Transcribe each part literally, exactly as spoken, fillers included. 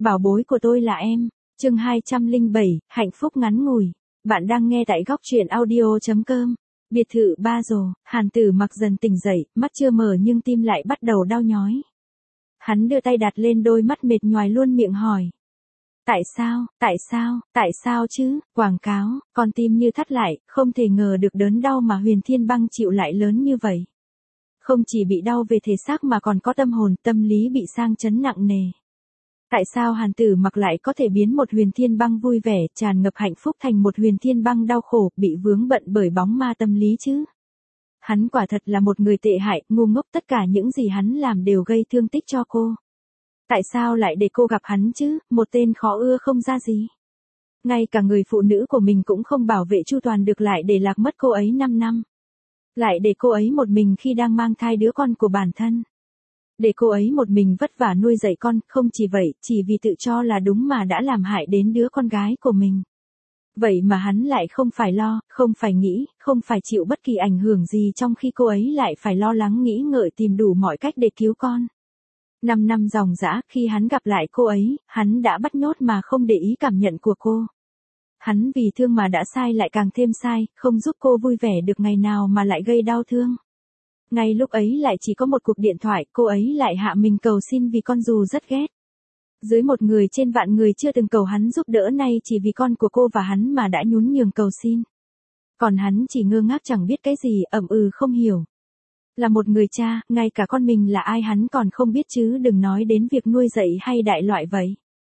bảo bối của tôi là em. Chương hai trăm lẻ bảy, hạnh phúc ngắn ngủi. Bạn đang nghe tại góc truyện audio chấm com. Biệt thự Ba Rồ, Hàn Tử Mặc dần tỉnh dậy, mắt chưa mở nhưng tim lại bắt đầu đau nhói. Hắn đưa tay đặt lên đôi mắt mệt nhoài luôn miệng hỏi. Tại sao, tại sao, tại sao chứ, quảng cáo, con tim như thắt lại, không thể ngờ được đớn đau mà Huyền Thiên Băng chịu lại lớn như vậy. Không chỉ bị đau về thể xác mà còn có tâm hồn, tâm lý bị sang chấn nặng nề. Tại sao Hàn Tử Mặc lại có thể biến một Huyền Thiên Băng vui vẻ, tràn ngập hạnh phúc thành một Huyền Thiên Băng đau khổ, bị vướng bận bởi bóng ma tâm lý chứ? Hắn quả thật là một người tệ hại, ngu ngốc, tất cả những gì hắn làm đều gây thương tích cho cô. Tại sao lại để cô gặp hắn chứ, một tên khó ưa không ra gì? Ngay cả người phụ nữ của mình cũng không bảo vệ chu toàn được, lại để lạc mất cô ấy năm năm. Lại để cô ấy một mình khi đang mang thai đứa con của bản thân. Để cô ấy một mình vất vả nuôi dạy con, không chỉ vậy, chỉ vì tự cho là đúng mà đã làm hại đến đứa con gái của mình. Vậy mà hắn lại không phải lo, không phải nghĩ, không phải chịu bất kỳ ảnh hưởng gì, trong khi cô ấy lại phải lo lắng nghĩ ngợi tìm đủ mọi cách để cứu con. Năm năm dòng dã, khi hắn gặp lại cô ấy, hắn đã bắt nhốt mà không để ý cảm nhận của cô. Hắn vì thương mà đã sai lại càng thêm sai, không giúp cô vui vẻ được ngày nào mà lại gây đau thương. Ngay lúc ấy lại chỉ có một cuộc điện thoại, cô ấy lại hạ mình cầu xin vì con dù rất ghét. Dưới một người trên vạn người chưa từng cầu hắn giúp đỡ, nay chỉ vì con của cô và hắn mà đã nhún nhường cầu xin. Còn hắn chỉ ngơ ngác chẳng biết cái gì, ậm ừ không hiểu. Là một người cha, ngay cả con mình là ai hắn còn không biết chứ đừng nói đến việc nuôi dạy hay đại loại vậy.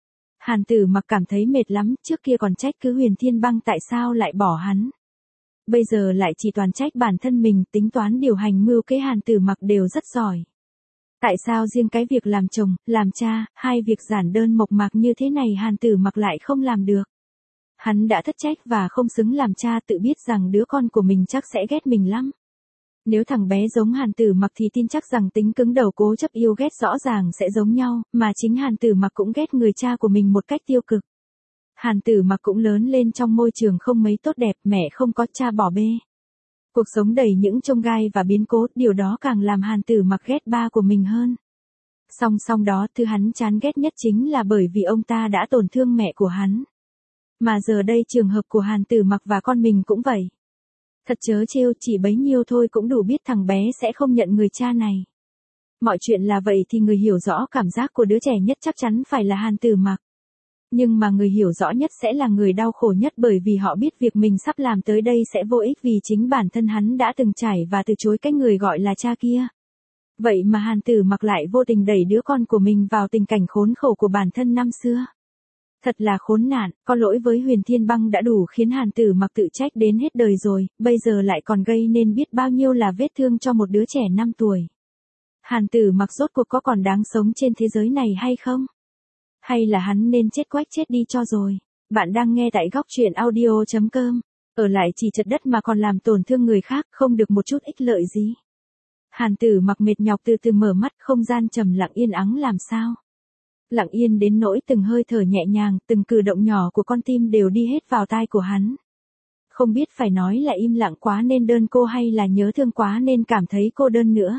Hàn Tử Mặc cảm thấy mệt lắm, trước kia còn trách cứ Huyền Thiên Băng tại sao lại bỏ hắn. Bây giờ lại chỉ toàn trách bản thân mình, tính toán điều hành mưu kế Hàn Tử Mặc đều rất giỏi. Tại sao riêng cái việc làm chồng, làm cha, hai việc giản đơn mộc mạc như thế này Hàn Tử Mặc lại không làm được? Hắn đã thất trách và không xứng làm cha, tự biết rằng đứa con của mình chắc sẽ ghét mình lắm. Nếu thằng bé giống Hàn Tử Mặc thì tin chắc rằng tính cứng đầu cố chấp yêu ghét rõ ràng sẽ giống nhau, mà chính Hàn Tử Mặc cũng ghét người cha của mình một cách tiêu cực. Hàn Tử Mặc cũng lớn lên trong môi trường không mấy tốt đẹp, mẹ không có, cha bỏ bê. Cuộc sống đầy những chông gai và biến cố, điều đó càng làm Hàn Tử Mặc ghét ba của mình hơn. Song song đó, thứ hắn chán ghét nhất chính là bởi vì ông ta đã tổn thương mẹ của hắn. Mà giờ đây trường hợp của Hàn Tử Mặc và con mình cũng vậy. Thật trớ trêu, chỉ bấy nhiêu thôi cũng đủ biết thằng bé sẽ không nhận người cha này. Mọi chuyện là vậy thì người hiểu rõ cảm giác của đứa trẻ nhất chắc chắn phải là Hàn Tử Mặc. Nhưng mà người hiểu rõ nhất sẽ là người đau khổ nhất, bởi vì họ biết việc mình sắp làm tới đây sẽ vô ích vì chính bản thân hắn đã từng trải và từ chối cái người gọi là cha kia. Vậy mà Hàn Tử Mặc lại vô tình đẩy đứa con của mình vào tình cảnh khốn khổ của bản thân năm xưa. Thật là khốn nạn, có lỗi với Huyền Thiên Băng đã đủ khiến Hàn Tử Mặc tự trách đến hết đời rồi, bây giờ lại còn gây nên biết bao nhiêu là vết thương cho một đứa trẻ năm tuổi. Hàn Tử Mặc rốt cuộc có còn đáng sống trên thế giới này hay không? Hay là hắn nên chết quách chết đi cho rồi? Bạn đang nghe tại góc truyện audio chấm com. Ở lại chỉ chật đất mà còn làm tổn thương người khác, không được một chút ích lợi gì. Hàn Tử Mặc mệt nhọc từ từ mở mắt, không gian trầm lặng yên ắng làm sao. Lặng yên đến nỗi từng hơi thở nhẹ nhàng, từng cử động nhỏ của con tim đều đi hết vào tai của hắn. Không biết phải nói là im lặng quá nên đơn cô hay là nhớ thương quá nên cảm thấy cô đơn nữa.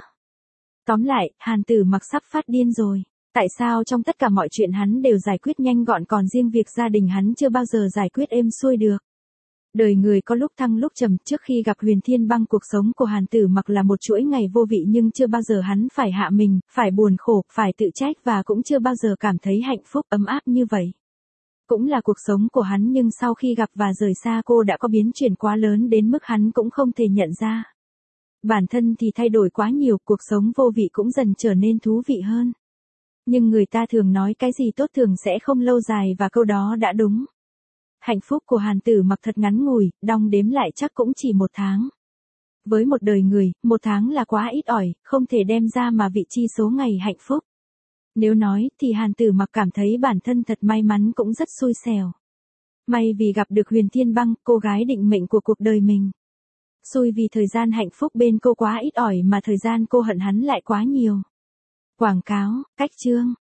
Tóm lại, Hàn Tử Mặc sắp phát điên rồi. Tại sao trong tất cả mọi chuyện hắn đều giải quyết nhanh gọn, còn riêng việc gia đình hắn chưa bao giờ giải quyết êm xuôi được. Đời người có lúc thăng lúc trầm, trước khi gặp Huyền Thiên Băng cuộc sống của Hàn Tử Mặc là một chuỗi ngày vô vị, nhưng chưa bao giờ hắn phải hạ mình, phải buồn khổ, phải tự trách và cũng chưa bao giờ cảm thấy hạnh phúc ấm áp như vậy. Cũng là cuộc sống của hắn, nhưng sau khi gặp và rời xa cô đã có biến chuyển quá lớn đến mức hắn cũng không thể nhận ra. Bản thân thì thay đổi quá nhiều, cuộc sống vô vị cũng dần trở nên thú vị hơn. Nhưng người ta thường nói cái gì tốt thường sẽ không lâu dài và câu đó đã đúng. Hạnh phúc của Hàn Tử Mặc thật ngắn ngủi, đong đếm lại chắc cũng chỉ một tháng. Với một đời người, một tháng là quá ít ỏi, không thể đem ra mà vị chi số ngày hạnh phúc. Nếu nói thì Hàn Tử Mặc cảm thấy bản thân thật may mắn cũng rất xui xẻo. May vì gặp được Huyền Thiên Băng, cô gái định mệnh của cuộc đời mình. Xui vì thời gian hạnh phúc bên cô quá ít ỏi mà thời gian cô hận hắn lại quá nhiều. Quảng cáo, cách chương.